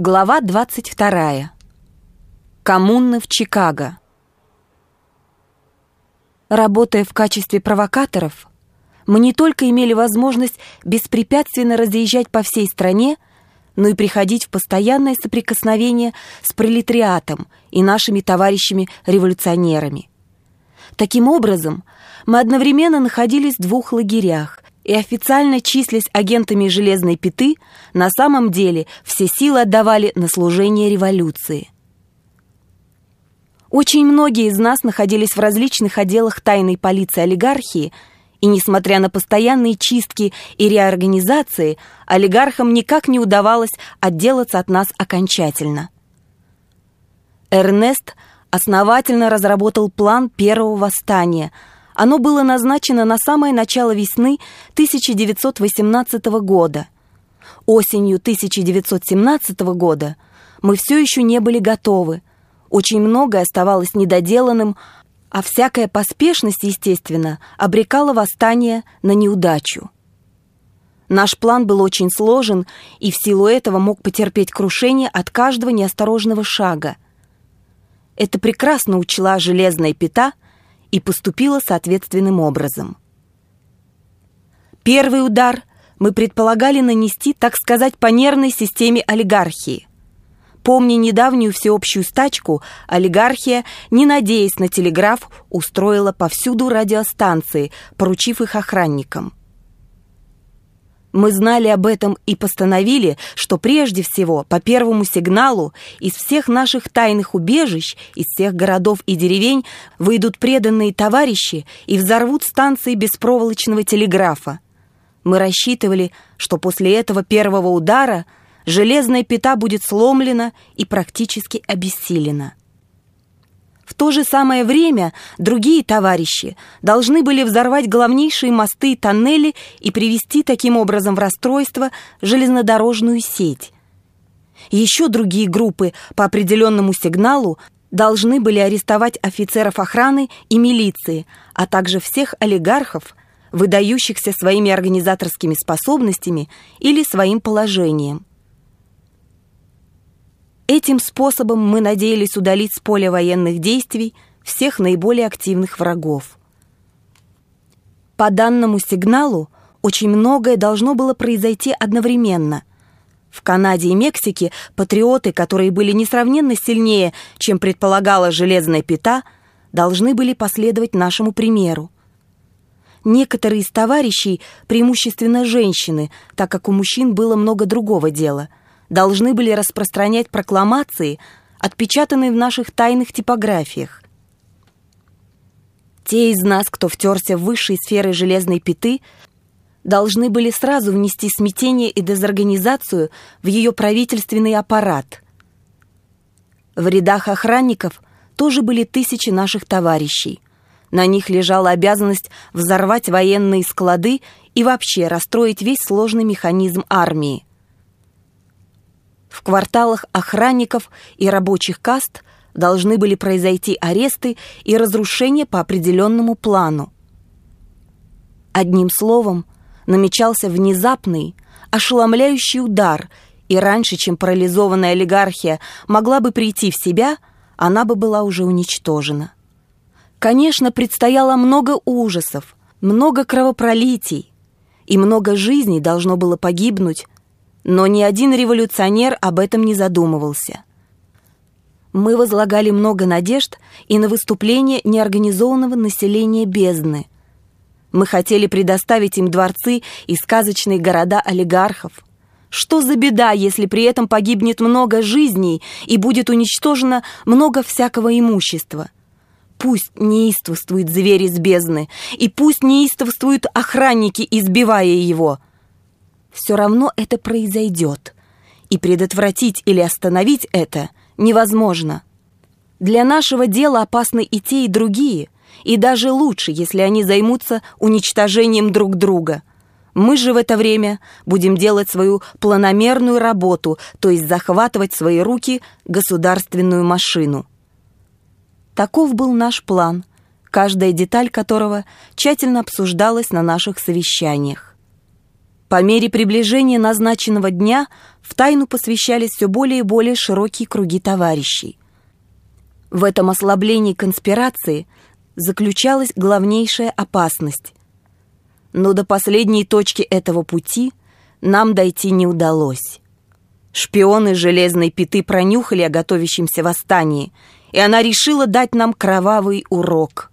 Глава 22. Коммуны в Чикаго. Работая в качестве провокаторов, мы не только имели возможность беспрепятственно разъезжать по всей стране, но и приходить в постоянное соприкосновение с пролетариатом и нашими товарищами-революционерами. Таким образом, мы одновременно находились в двух лагерях и официально числясь агентами «Железной пяты», на самом деле все силы отдавали на служение революции. Очень многие из нас находились в различных отделах тайной полиции олигархии, и, несмотря на постоянные чистки и реорганизации, олигархам никак не удавалось отделаться от нас окончательно. Эрнест основательно разработал план первого восстания. Оно было назначено на самое начало весны 1918 года. Осенью 1917 года мы все еще не были готовы. Очень многое оставалось недоделанным, а всякая поспешность, естественно, обрекала восстание на неудачу. Наш план был очень сложен и в силу этого мог потерпеть крушение от каждого неосторожного шага. Это прекрасно учла «Железная пята» и поступила соответственным образом. Первый удар мы предполагали нанести, так сказать, по нервной системе олигархии. Помня недавнюю всеобщую стачку, олигархия, не надеясь на телеграф, устроила повсюду радиостанции, поручив их охранникам. Мы знали об этом и постановили, что прежде всего по первому сигналу из всех наших тайных убежищ, из всех городов и деревень выйдут преданные товарищи и взорвут станции беспроволочного телеграфа. Мы рассчитывали, что после этого первого удара «Железная пята» будет сломлена и практически обессилена. В то же самое время другие товарищи должны были взорвать главнейшие мосты и тоннели и привести таким образом в расстройство железнодорожную сеть. Еще другие группы по определенному сигналу должны были арестовать офицеров охраны и милиции, а также всех олигархов, выдающихся своими организаторскими способностями или своим положением. Этим способом мы надеялись удалить с поля военных действий всех наиболее активных врагов. По данному сигналу очень многое должно было произойти одновременно. В Канаде и Мексике патриоты, которые были несравненно сильнее, чем предполагала «Железная пята», должны были последовать нашему примеру. Некоторые из товарищей, преимущественно женщины, так как у мужчин было много другого дела, должны были распространять прокламации, отпечатанные в наших тайных типографиях. Те из нас, кто втерся в высшие сферы «Железной пяты», должны были сразу внести смятение и дезорганизацию в ее правительственный аппарат. В рядах охранников тоже были тысячи наших товарищей. На них лежала обязанность взорвать военные склады и вообще расстроить весь сложный механизм армии. В кварталах охранников и рабочих каст должны были произойти аресты и разрушения по определенному плану. Одним словом, намечался внезапный, ошеломляющий удар, и раньше, чем парализованная олигархия могла бы прийти в себя, она бы была уже уничтожена. Конечно, предстояло много ужасов, много кровопролитий, и много жизней должно было погибнуть, но ни один революционер об этом не задумывался. Мы возлагали много надежд и на выступление неорганизованного населения бездны. Мы хотели предоставить им дворцы и сказочные города олигархов. Что за беда, если при этом погибнет много жизней и будет уничтожено много всякого имущества? Пусть неистовствуют звери из бездны, и пусть неистовствуют охранники, избивая его. Все равно это произойдет, и предотвратить или остановить это невозможно. Для нашего дела опасны и те, и другие, и даже лучше, если они займутся уничтожением друг друга. Мы же в это время будем делать свою планомерную работу, то есть захватывать в свои руки государственную машину. Таков был наш план, каждая деталь которого тщательно обсуждалась на наших совещаниях. По мере приближения назначенного дня в тайну посвящались все более и более широкие круги товарищей. В этом ослаблении конспирации заключалась главнейшая опасность. Но до последней точки этого пути нам дойти не удалось. Шпионы Железной Пяты пронюхали о готовящемся восстании, и она решила дать нам кровавый урок.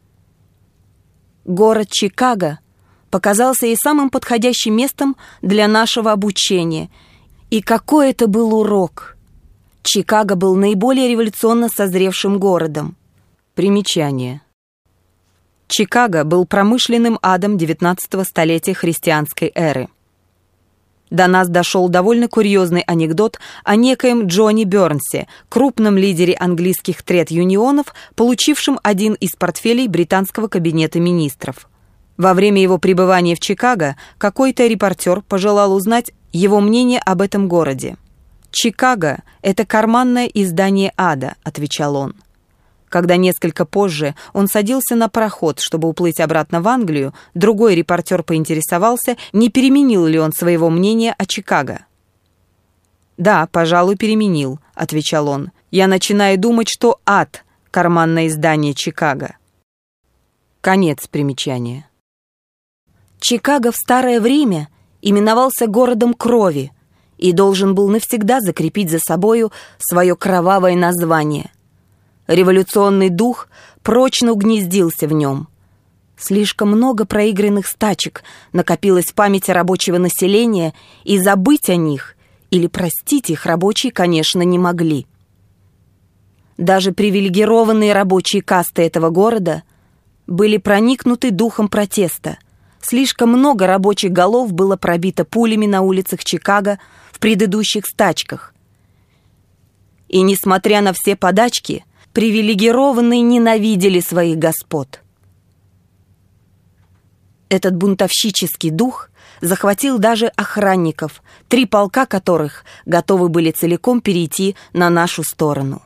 Город Чикаго показался ей самым подходящим местом для нашего обучения. И какой это был урок! Чикаго был наиболее революционно созревшим городом. Примечание. Чикаго был промышленным адом 19-го столетия христианской эры. До нас дошел довольно курьезный анекдот о некоем Джонни Бёрнсе, крупном лидере английских тред-юнионов, получившем один из портфелей британского кабинета министров. Во время его пребывания в Чикаго какой-то репортер пожелал узнать его мнение об этом городе. «Чикаго — это карманное издание ада», — отвечал он. Когда несколько позже он садился на пароход, чтобы уплыть обратно в Англию, другой репортер поинтересовался, не переменил ли он своего мнения о Чикаго. «Да, пожалуй, переменил», — отвечал он. «Я начинаю думать, что ад — карманное издание Чикаго». Конец примечания. Чикаго в старое время именовался городом крови и должен был навсегда закрепить за собою свое кровавое название. Революционный дух прочно угнездился в нем. Слишком много проигранных стачек накопилось в памяти рабочего населения, и забыть о них или простить их рабочие, конечно, не могли. Даже привилегированные рабочие касты этого города были проникнуты духом протеста. Слишком много рабочих голов было пробито пулями на улицах Чикаго в предыдущих стачках. И, несмотря на все подачки, привилегированные ненавидели своих господ. Этот бунтовщический дух захватил даже охранников, 3 полка которых готовы были целиком перейти на нашу сторону.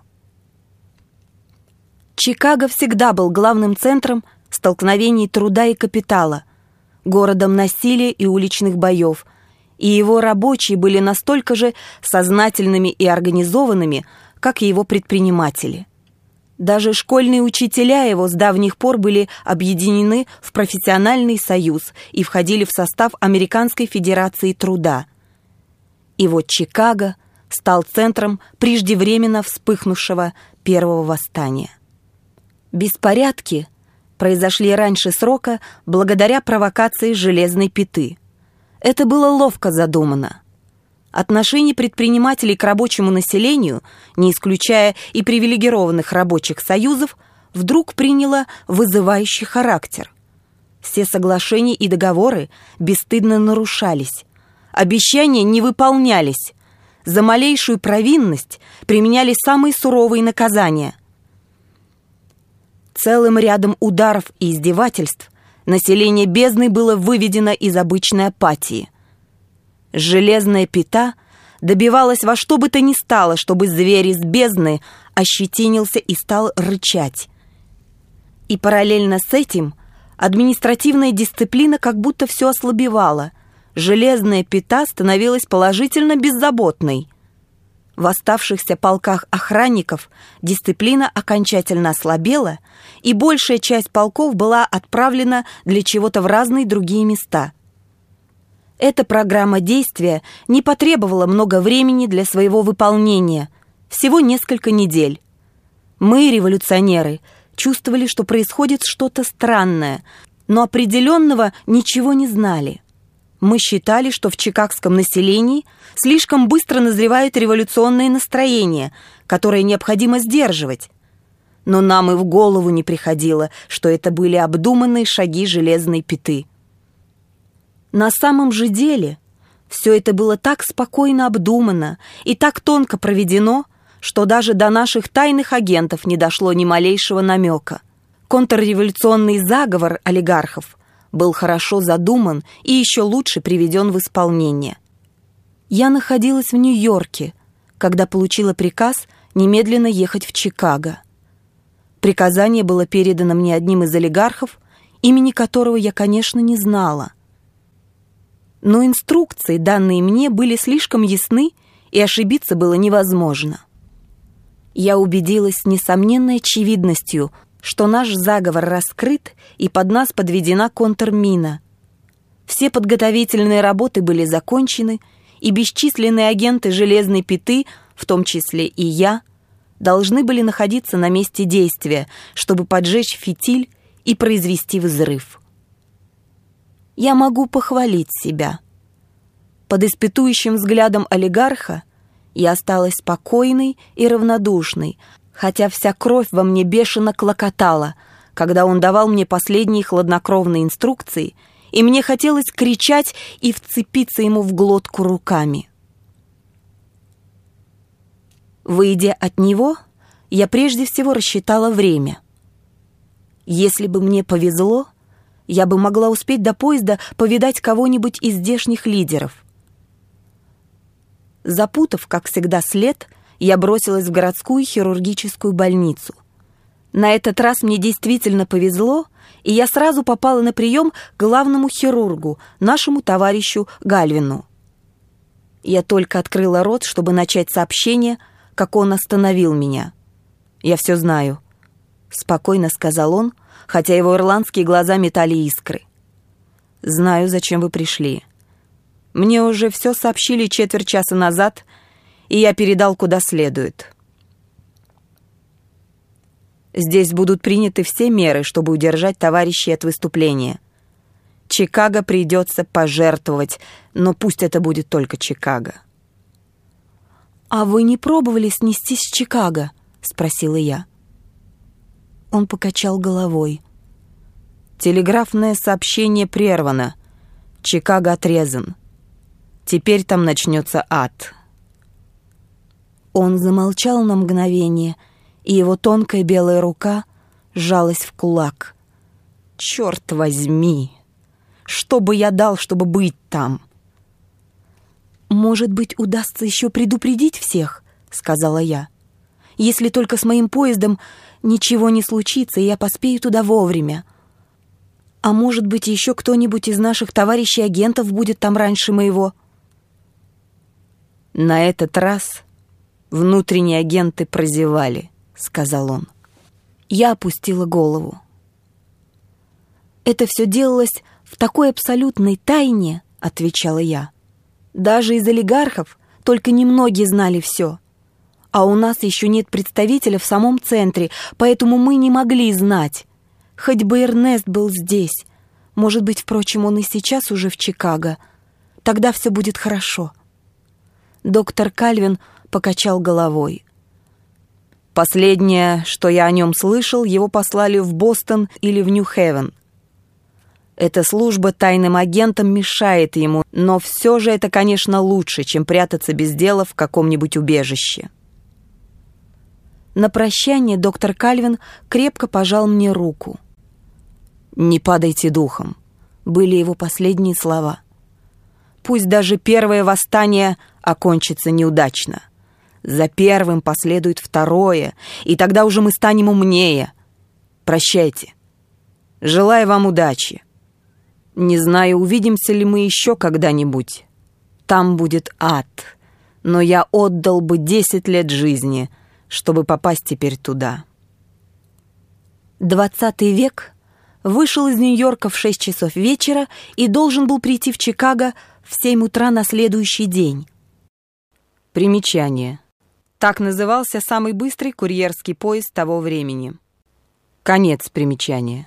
Чикаго всегда был главным центром столкновений труда и капитала, городом насилия и уличных боев, и его рабочие были настолько же сознательными и организованными, как и его предприниматели. Даже школьные учителя его с давних пор были объединены в профессиональный союз и входили в состав Американской Федерации Труда. И вот Чикаго стал центром преждевременно вспыхнувшего первого восстания. Беспорядки произошли раньше срока благодаря провокации Железной Пяты. Это было ловко задумано. Отношение предпринимателей к рабочему населению, не исключая и привилегированных рабочих союзов, вдруг приняло вызывающий характер. Все соглашения и договоры бесстыдно нарушались. Обещания не выполнялись. За малейшую провинность применялись самые суровые наказания. Целым рядом ударов и издевательств население бездны было выведено из обычной апатии. Железная Пята добивалась во что бы то ни стало, чтобы зверь из бездны ощетинился и стал рычать. И параллельно с этим административная дисциплина как будто все ослабевала. Железная Пята становилась положительно беззаботной. В оставшихся полках охранников дисциплина окончательно ослабела, и большая часть полков была отправлена для чего-то в разные другие места. Эта программа действия не потребовала много времени для своего выполнения, всего несколько недель. Мы, революционеры, чувствовали, что происходит что-то странное, но определенного ничего не знали. Мы считали, что в чикагском населении слишком быстро назревает революционное настроение, которое необходимо сдерживать. Но нам и в голову не приходило, что это были обдуманные шаги Железной Пяты. На самом же деле все это было так спокойно обдумано и так тонко проведено, что даже до наших тайных агентов не дошло ни малейшего намека. Контрреволюционный заговор олигархов был хорошо задуман и еще лучше приведен в исполнение. Я находилась в Нью-Йорке, когда получила приказ немедленно ехать в Чикаго. Приказание было передано мне одним из олигархов, имени которого я, конечно, не знала. Но инструкции, данные мне, были слишком ясны, и ошибиться было невозможно. Я убедилась с несомненной очевидностью, что наш заговор раскрыт, и под нас подведена контрмина. Все подготовительные работы были закончены, и бесчисленные агенты железной пяты, в том числе и я, должны были находиться на месте действия, чтобы поджечь фитиль и произвести взрыв. Я могу похвалить себя. Под испытующим взглядом олигарха я осталась спокойной и равнодушной, хотя вся кровь во мне бешено клокотала, когда он давал мне последние хладнокровные инструкции, и мне хотелось кричать и вцепиться ему в глотку руками. Выйдя от него, я прежде всего рассчитала время. Если бы мне повезло, я бы могла успеть до поезда повидать кого-нибудь из здешних лидеров. Запутав, как всегда, след, я бросилась в городскую хирургическую больницу. На этот раз мне действительно повезло, и я сразу попала на прием к главному хирургу, нашему товарищу Гальвину. Я только открыла рот, чтобы начать сообщение, как он остановил меня. «Я все знаю», — спокойно сказал он, хотя его ирландские глаза метали искры. «Знаю, зачем вы пришли. Мне уже все сообщили четверть часа назад, и я передал куда следует. Здесь будут приняты все меры, чтобы удержать товарищей от выступления. Чикаго придется пожертвовать, но пусть это будет только Чикаго». «А вы не пробовали снестись с Чикаго?» — спросила я. Он покачал головой. «Телеграфное сообщение прервано. Чикаго отрезан. Теперь там начнется ад». Он замолчал на мгновение, и его тонкая белая рука сжалась в кулак. «Черт возьми! Что бы я дал, чтобы быть там?» «Может быть, удастся еще предупредить всех?» — сказала я. «Если только с моим поездом ничего не случится, и я поспею туда вовремя. А может быть, еще кто-нибудь из наших товарищей-агентов будет там раньше моего?» «На этот раз внутренние агенты прозевали», — сказал он. Я опустила голову. «Это все делалось в такой абсолютной тайне», — отвечала я. «Даже из олигархов только немногие знали все. А у нас еще нет представителя в самом центре, поэтому мы не могли знать. Хоть бы Эрнест был здесь. Может быть, впрочем, он и сейчас уже в Чикаго. Тогда все будет хорошо». Доктор Кальвин покачал головой. «Последнее, что я о нем слышал, его послали в Бостон или в Нью-Хевен. Эта служба тайным агентам мешает ему, но все же это, конечно, лучше, чем прятаться без дела в каком-нибудь убежище». На прощание доктор Кальвин крепко пожал мне руку. «Не падайте духом», — были его последние слова. «Пусть даже первое восстание окончится неудачно. За первым последует второе, и тогда уже мы станем умнее. Прощайте. Желаю вам удачи. Не знаю, увидимся ли мы еще когда-нибудь. Там будет ад, но я отдал бы 10 лет жизни, чтобы попасть теперь туда». 20 век вышел из Нью-Йорка в 6 часов вечера и должен был прийти в Чикаго в 7 утра на следующий день. Примечание. Так назывался самый быстрый курьерский поезд того времени. Конец примечания.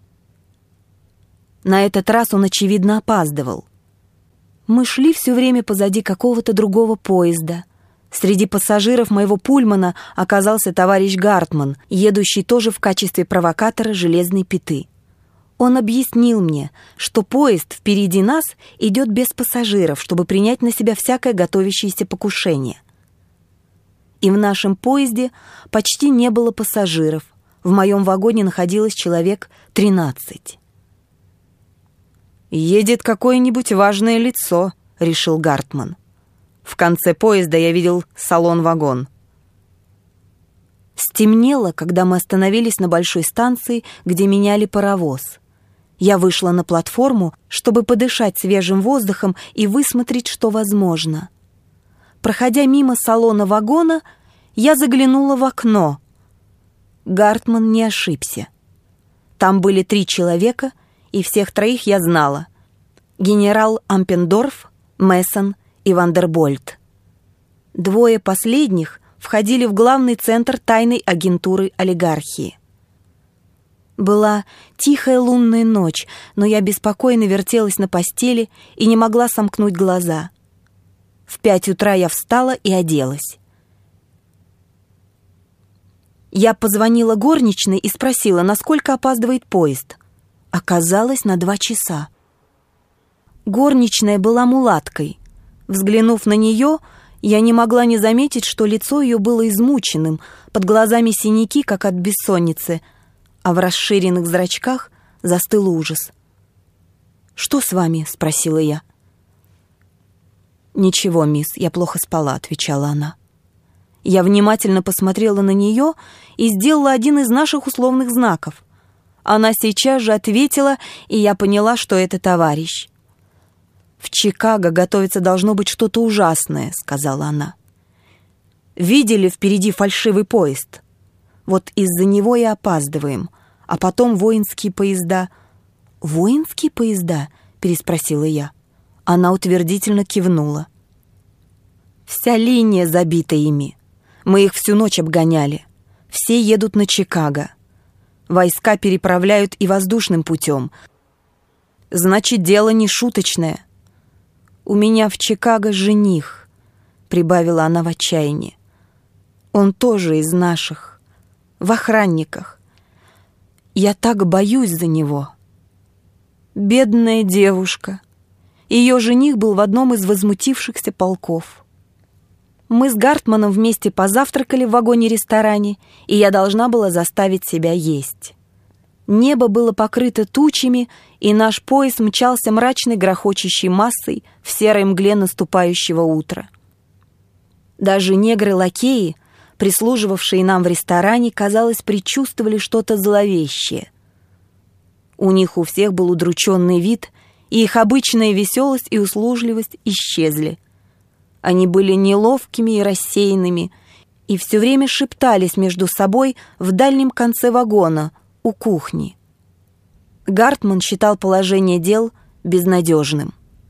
На этот раз он, очевидно, опаздывал. Мы шли все время позади какого-то другого поезда. Среди пассажиров моего пульмана оказался товарищ Гартман, едущий тоже в качестве провокатора железной пяты. Он объяснил мне, что поезд впереди нас идет без пассажиров, чтобы принять на себя всякое готовящееся покушение. И в нашем поезде почти не было пассажиров. В моем вагоне находилось человек 13. «Едет какое-нибудь важное лицо», — решил Гартман. «В конце поезда я видел салон-вагон». Стемнело, когда мы остановились на большой станции, где меняли паровоз. Я вышла на платформу, чтобы подышать свежим воздухом и высмотреть, что возможно. Проходя мимо салона вагона, я заглянула в окно. Гартман не ошибся. Там были 3 человека, и всех 3 я знала. Генерал Ампендорф, Мессон и Вандербольт. 2 последних входили в главный центр тайной агентуры олигархии. Была тихая лунная ночь, но я беспокойно вертелась на постели и не могла сомкнуть глаза. В 5 утра я встала и оделась. Я позвонила горничной и спросила, насколько опаздывает поезд. Оказалось, на 2 часа. Горничная была мулаткой. Взглянув на нее, я не могла не заметить, что лицо ее было измученным, под глазами синяки, как от бессонницы, а в расширенных зрачках застыл ужас. «Что с вами?» — спросила я. «Ничего, мисс, я плохо спала», — отвечала она. Я внимательно посмотрела на нее и сделала один из наших условных знаков. Она сейчас же ответила, и я поняла, что это товарищ. «В Чикаго готовится должно быть что-то ужасное», — сказала она. «Видели впереди фальшивый поезд? Вот из-за него и опаздываем. А потом воинские поезда». «Воинские поезда?» — переспросила я. Она утвердительно кивнула. «Вся линия забита ими. Мы их всю ночь обгоняли. Все едут на Чикаго. Войска переправляют и воздушным путем. Значит, дело не шуточное. У меня в Чикаго жених», — прибавила она в отчаянии. «Он тоже из наших, в охранниках. Я так боюсь за него». Бедная девушка. Ее жених был в одном из возмутившихся полков. Мы с Гартманом вместе позавтракали в вагоне-ресторане, и я должна была заставить себя есть. Небо было покрыто тучами, и наш поезд мчался мрачной грохочущей массой в серой мгле наступающего утра. Даже негры-лакеи, прислуживавшие нам в ресторане, казалось, предчувствовали что-то зловещее. У них у всех был удрученный вид, и их обычная веселость и услужливость исчезли. Они были неловкими и рассеянными, и все время шептались между собой в дальнем конце вагона, у кухни. Гартман считал положение дел безнадежным.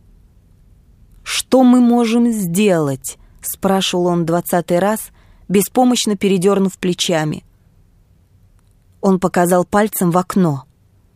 «Что мы можем сделать?» — спрашивал он 20-й раз, беспомощно передернув плечами. Он показал пальцем в окно.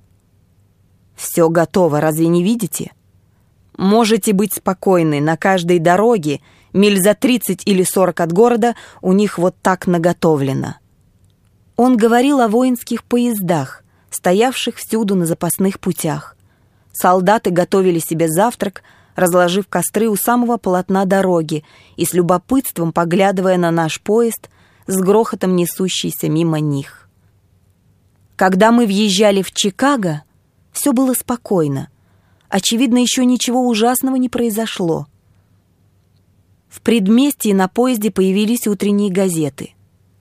«Все готово, разве не видите? Можете быть спокойны, на каждой дороге, миль за 30 или 40 от города, у них вот так наготовлено». Он говорил о воинских поездах, стоявших всюду на запасных путях. Солдаты готовили себе завтрак, разложив костры у самого полотна дороги и с любопытством поглядывая на наш поезд, с грохотом несущийся мимо них. Когда мы въезжали в Чикаго, все было спокойно. Очевидно, еще ничего ужасного не произошло. В предместье на поезде появились утренние газеты.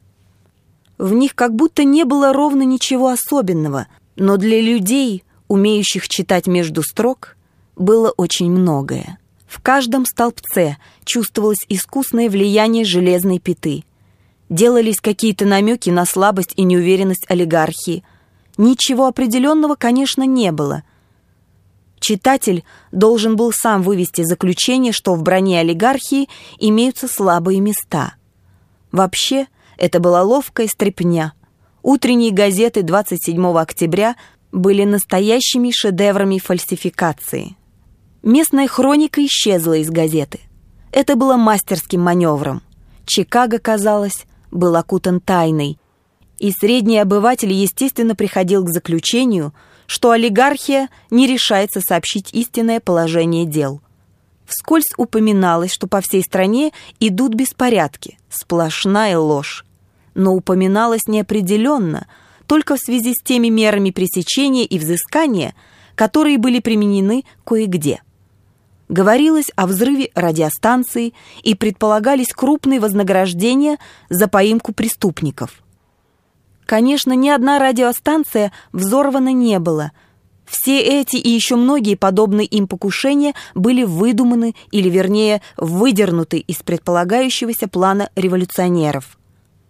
В них как будто не было ровно ничего особенного, но для людей, умеющих читать между строк, было очень многое. В каждом столбце чувствовалось искусное влияние железной пяты. Делались какие-то намеки на слабость и неуверенность олигархии. Ничего определенного, конечно, не было. Читатель должен был сам вывести заключение, что в броне олигархии имеются слабые места. Вообще, это была ловкая стряпня. Утренние газеты 27 октября были настоящими шедеврами фальсификации. Местная хроника исчезла из газеты. Это было мастерским маневром. Чикаго, казалось, был окутан тайной, и средний обыватель, естественно, приходил к заключению, что олигархия не решается сообщить истинное положение дел. Вскользь упоминалось, что по всей стране идут беспорядки, сплошная ложь. Но упоминалось неопределенно, только в связи с теми мерами пресечения и взыскания, которые были применены кое-где. Говорилось о взрыве радиостанции и предполагались крупные вознаграждения за поимку преступников. Конечно, ни одна радиостанция взорвана не была. Все эти и еще многие подобные им покушения были выдуманы, или вернее выдернуты из предполагающегося плана революционеров.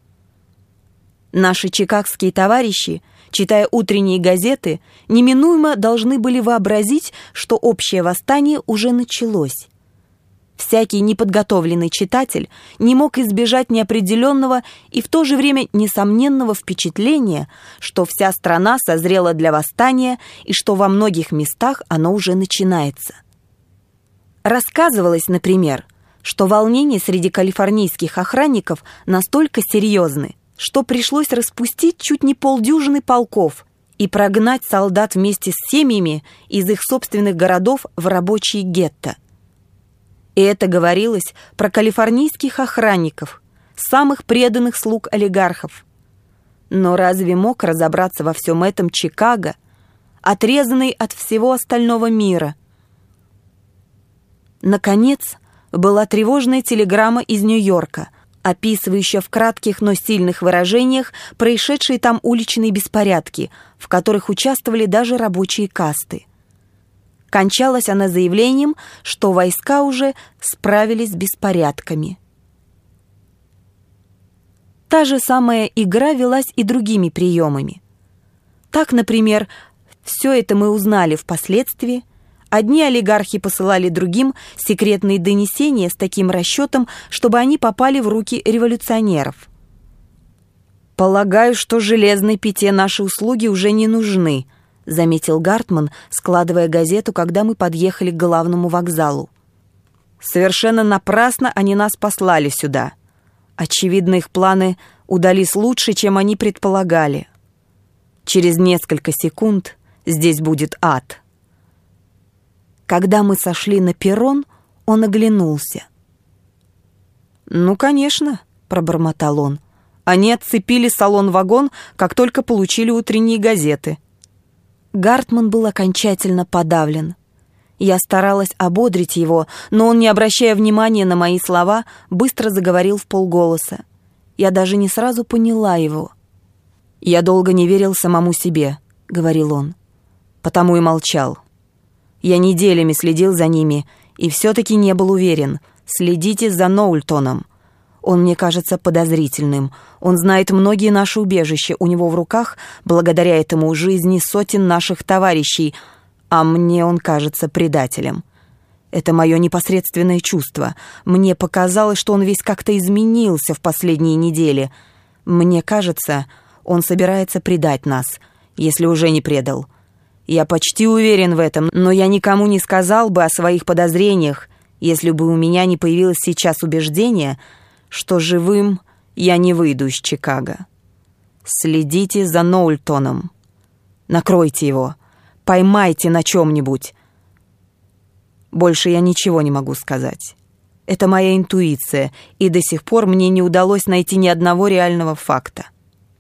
Наши чикагские товарищи, читая утренние газеты, неминуемо должны были вообразить, что общее восстание уже началось. Всякий неподготовленный читатель не мог избежать неопределенного и в то же время несомненного впечатления, что вся страна созрела для восстания и что во многих местах оно уже начинается. Рассказывалось, например, что волнения среди калифорнийских охранников настолько серьезны, что пришлось распустить чуть не полдюжины полков и прогнать солдат вместе с семьями из их собственных городов в рабочие гетто. И это говорилось про калифорнийских охранников, самых преданных слуг олигархов. Но разве мог разобраться во всем этом Чикаго, отрезанный от всего остального мира? Наконец, была тревожная телеграмма из Нью-Йорка, описывающая в кратких, но сильных выражениях происшедшие там уличные беспорядки, в которых участвовали даже рабочие касты. Кончалась она заявлением, что войска уже справились с беспорядками. Та же самая игра велась и другими приемами. Так, например, все это мы узнали впоследствии. Одни олигархи посылали другим секретные донесения с таким расчетом, чтобы они попали в руки революционеров. «Полагаю, что железной пяте наши услуги уже не нужны», заметил Гартман, складывая газету, когда мы подъехали к главному вокзалу. «Совершенно напрасно они нас послали сюда. Очевидно, их планы удались лучше, чем они предполагали. Через несколько секунд здесь будет ад». Когда мы сошли на перрон, он оглянулся. «Ну, конечно», — пробормотал он. «Они отцепили салон-вагон, как только получили утренние газеты». Гартман был окончательно подавлен. Я старалась ободрить его, но он, не обращая внимания на мои слова, быстро заговорил вполголоса. Я даже не сразу поняла его. «Я долго не верил самому себе», — говорил он. «Потому и молчал. Я неделями следил за ними и все-таки не был уверен. Следите за Ноультоном. Он мне кажется подозрительным. Он знает многие наши убежища. У него в руках, благодаря этому, жизни сотен наших товарищей, а мне он кажется предателем. Это мое непосредственное чувство. Мне показалось, что он весь как-то изменился в последние недели. Мне кажется, он собирается предать нас, если уже не предал. Я почти уверен в этом, но я никому не сказал бы о своих подозрениях, если бы у меня не появилось сейчас убеждение, что живым я не выйду из Чикаго. Следите за Ноультоном. Накройте его. Поймайте на чем-нибудь. Больше я ничего не могу сказать. Это моя интуиция, и до сих пор мне не удалось найти ни одного реального факта».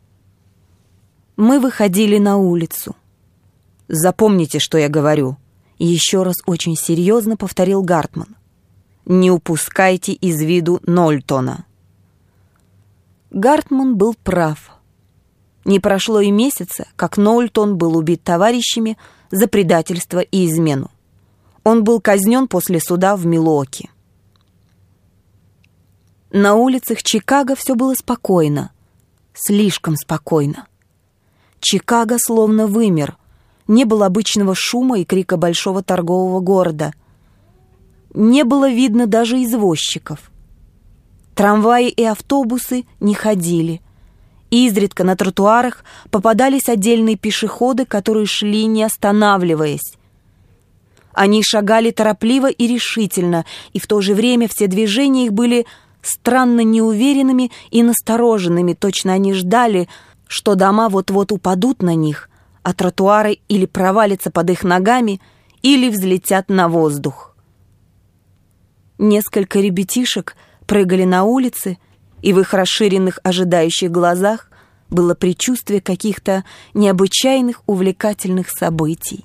Мы выходили на улицу. «Запомните, что я говорю», — еще раз очень серьезно повторил Гартман. «Не упускайте из виду Ноультона». Гартман был прав. Не прошло и месяца, как Ноультон был убит товарищами за предательство и измену. Он был казнен после суда в Милуоки. На улицах Чикаго все было спокойно. Слишком спокойно. Чикаго словно вымер. Не было обычного шума и крика большого торгового города. Не было видно даже извозчиков. Трамваи и автобусы не ходили. Изредка на тротуарах попадались отдельные пешеходы, которые шли, не останавливаясь. Они шагали торопливо и решительно, и в то же время все движения их были странно неуверенными и настороженными. Точно они ждали, что дома вот-вот упадут на них, а тротуары или провалятся под их ногами, или взлетят на воздух. Несколько ребятишек прыгали на улице, и в их расширенных ожидающих глазах было предчувствие каких-то необычайных увлекательных событий.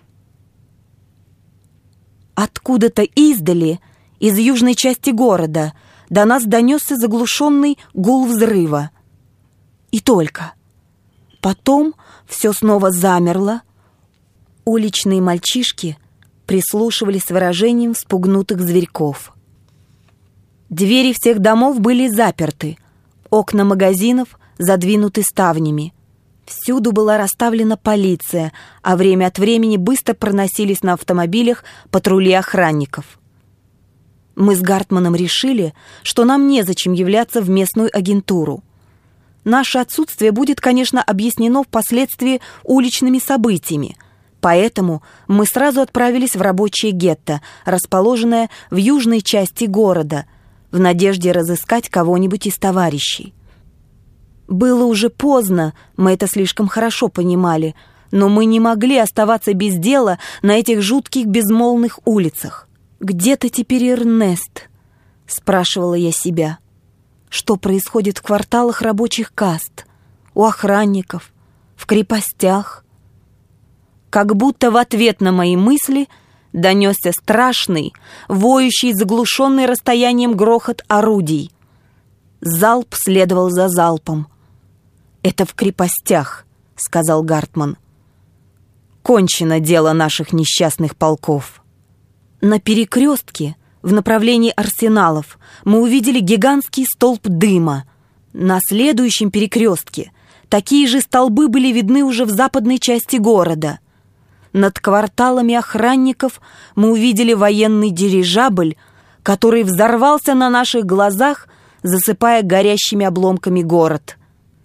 Откуда-то издали, из южной части города, до нас донесся заглушенный гул взрыва. И только. Потом все снова замерло. Уличные мальчишки прислушивались с выражением вспугнутых зверьков. Двери всех домов были заперты, окна магазинов задвинуты ставнями. Всюду была расставлена полиция, а время от времени быстро проносились на автомобилях патрули охранников. Мы с Гартманом решили, что нам незачем являться в местную агентуру. Наше отсутствие будет, конечно, объяснено впоследствии уличными событиями, поэтому мы сразу отправились в рабочее гетто, расположенное в южной части города, в надежде разыскать кого-нибудь из товарищей. Было уже поздно, мы это слишком хорошо понимали, но мы не могли оставаться без дела на этих жутких безмолвных улицах. «Где-то теперь Эрнест?» — спрашивала я себя. Что происходит в кварталах рабочих каст, у охранников, в крепостях? Как будто в ответ на мои мысли донесся страшный, воющий, заглушенный расстоянием грохот орудий. Залп следовал за залпом. «Это в крепостях», — сказал Гартман. «Кончено дело наших несчастных полков». На перекрестке в направлении арсеналов мы увидели гигантский столб дыма. На следующем перекрестке такие же столбы были видны уже в западной части города. Над кварталами охранников мы увидели военный дирижабль, который взорвался на наших глазах, засыпая горящими обломками город.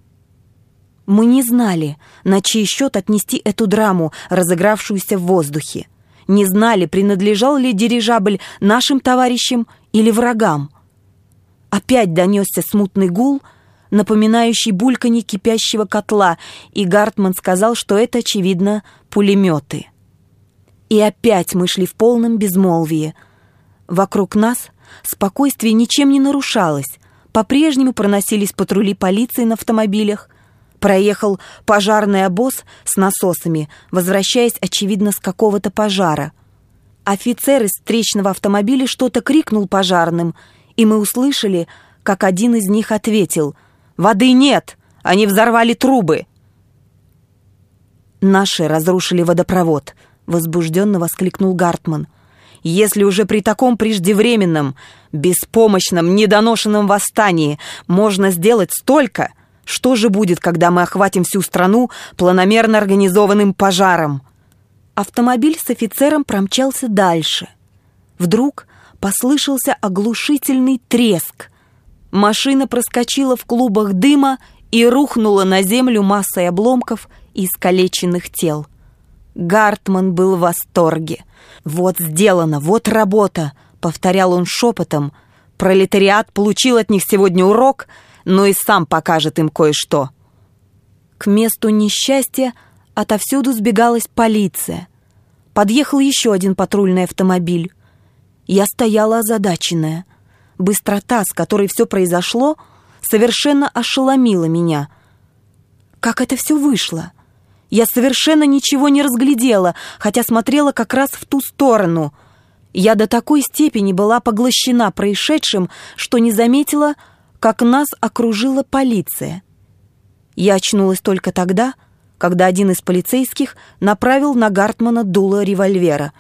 Мы не знали, на чей счет отнести эту драму, разыгравшуюся в воздухе. Не знали, принадлежал ли дирижабль нашим товарищам или врагам. Опять донесся смутный гул, напоминающий бульканье кипящего котла, и Гартман сказал, что это, очевидно, пулеметы. И опять мы шли в полном безмолвии. Вокруг нас спокойствие ничем не нарушалось. По-прежнему проносились патрули полиции на автомобилях. Проехал пожарный обоз с насосами, возвращаясь, очевидно, с какого-то пожара. Офицер из встречного автомобиля что-то крикнул пожарным, и мы услышали, как один из них ответил: «Воды нет! Они взорвали трубы!» «Наши разрушили водопровод», — возбужденно воскликнул Гартман. «Если уже при таком преждевременном, беспомощном, недоношенном восстании можно сделать столько, что же будет, когда мы охватим всю страну планомерно организованным пожаром?» Автомобиль с офицером промчался дальше. Вдруг послышался оглушительный треск. Машина проскочила в клубах дыма и рухнула на землю массой обломков и искалеченных тел. Гартман был в восторге. «Вот сделано, вот работа», — повторял он шепотом. «Пролетариат получил от них сегодня урок, но и сам покажет им кое-что». К месту несчастья отовсюду сбегалась полиция. Подъехал еще один патрульный автомобиль. Я стояла озадаченная. Быстрота, с которой все произошло, совершенно ошеломила меня. Как это все вышло? Я совершенно ничего не разглядела, хотя смотрела как раз в ту сторону. Я до такой степени была поглощена происшедшим, что не заметила, как нас окружила полиция. Я очнулась только тогда, когда один из полицейских направил на Гартмана дуло револьвера.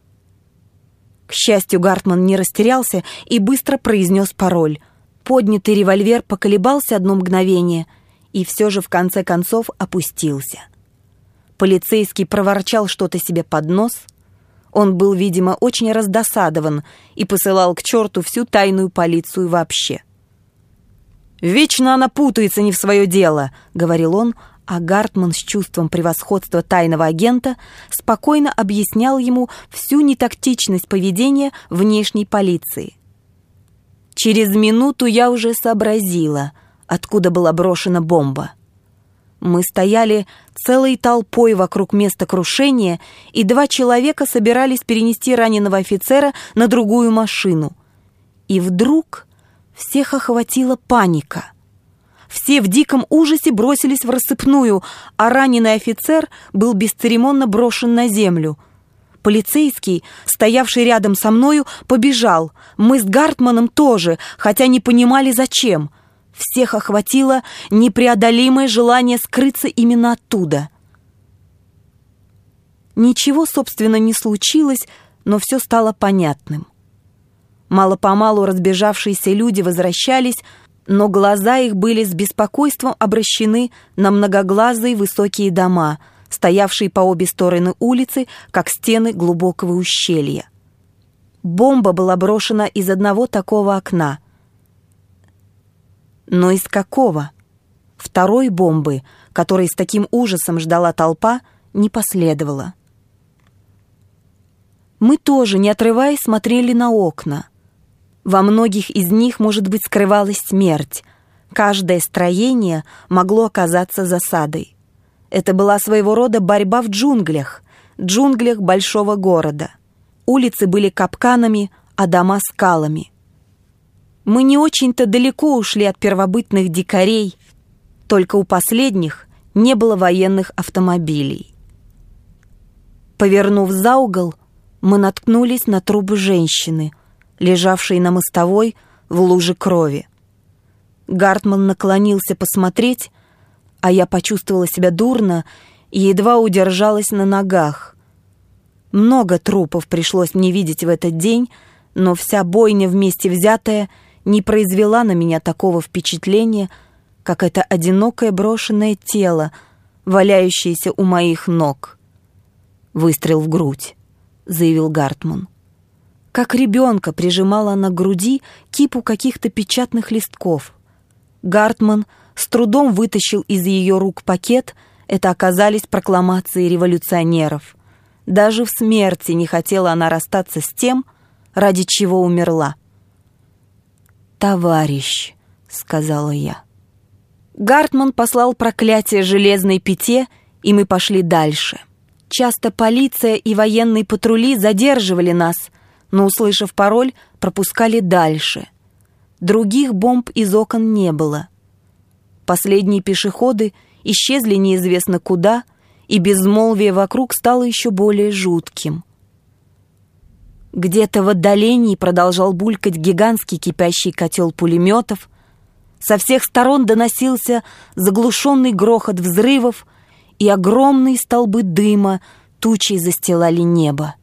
К счастью, Гартман не растерялся и быстро произнес пароль. Поднятый револьвер поколебался одно мгновение и все же в конце концов опустился. Полицейский проворчал что-то себе под нос. Он был, видимо, очень раздосадован и посылал к черту всю тайную полицию вообще. «Вечно она путается не в свое дело», — говорил он, а Гартман с чувством превосходства тайного агента спокойно объяснял ему всю нетактичность поведения внешней полиции. Через минуту я уже сообразила, откуда была брошена бомба. Мы стояли целой толпой вокруг места крушения, и 2 человека собирались перенести раненого офицера на другую машину. И вдруг всех охватила паника. Все в диком ужасе бросились в рассыпную, а раненый офицер был бесцеремонно брошен на землю. Полицейский, стоявший рядом со мною, побежал. Мы с Гартманом тоже, хотя не понимали, зачем. Всех охватило непреодолимое желание скрыться именно оттуда. Ничего, собственно, не случилось, но все стало понятным. Мало-помалу разбежавшиеся люди возвращались, но глаза их были с беспокойством обращены на многоглазые высокие дома, стоявшие по обе стороны улицы, как стены глубокого ущелья. Бомба была брошена из одного такого окна. Но из какого? Второй бомбы, которой с таким ужасом ждала толпа, не последовало. Мы тоже, не отрываясь, смотрели на окна. Во многих из них, может быть, скрывалась смерть. Каждое строение могло оказаться засадой. Это была своего рода борьба в джунглях большого города. Улицы были капканами, а дома — скалами. Мы не очень-то далеко ушли от первобытных дикарей, только у последних не было военных автомобилей. Повернув за угол, мы наткнулись на труп женщины, лежавшей на мостовой в луже крови. Гартман наклонился посмотреть, а я почувствовала себя дурно и едва удержалась на ногах. Много трупов пришлось мне видеть в этот день, но вся бойня вместе взятая не произвела на меня такого впечатления, как это одинокое брошенное тело, валяющееся у моих ног. «Выстрел в грудь», — заявил Гартман. Как ребенка прижимала она к груди кипу каких-то печатных листков. Гартман с трудом вытащил из ее рук пакет. Это оказались прокламации революционеров. Даже в смерти не хотела она расстаться с тем, ради чего умерла. «Товарищ», — сказала я. Гартман послал проклятие железной пяте, и мы пошли дальше. Часто полиция и военные патрули задерживали нас, но, услышав пароль, пропускали дальше. Других бомб из окон не было. Последние пешеходы исчезли неизвестно куда, и безмолвие вокруг стало еще более жутким. Где-то в отдалении продолжал булькать гигантский кипящий котел пулеметов. Со всех сторон доносился заглушенный грохот взрывов, и огромные столбы дыма тучей застилали небо.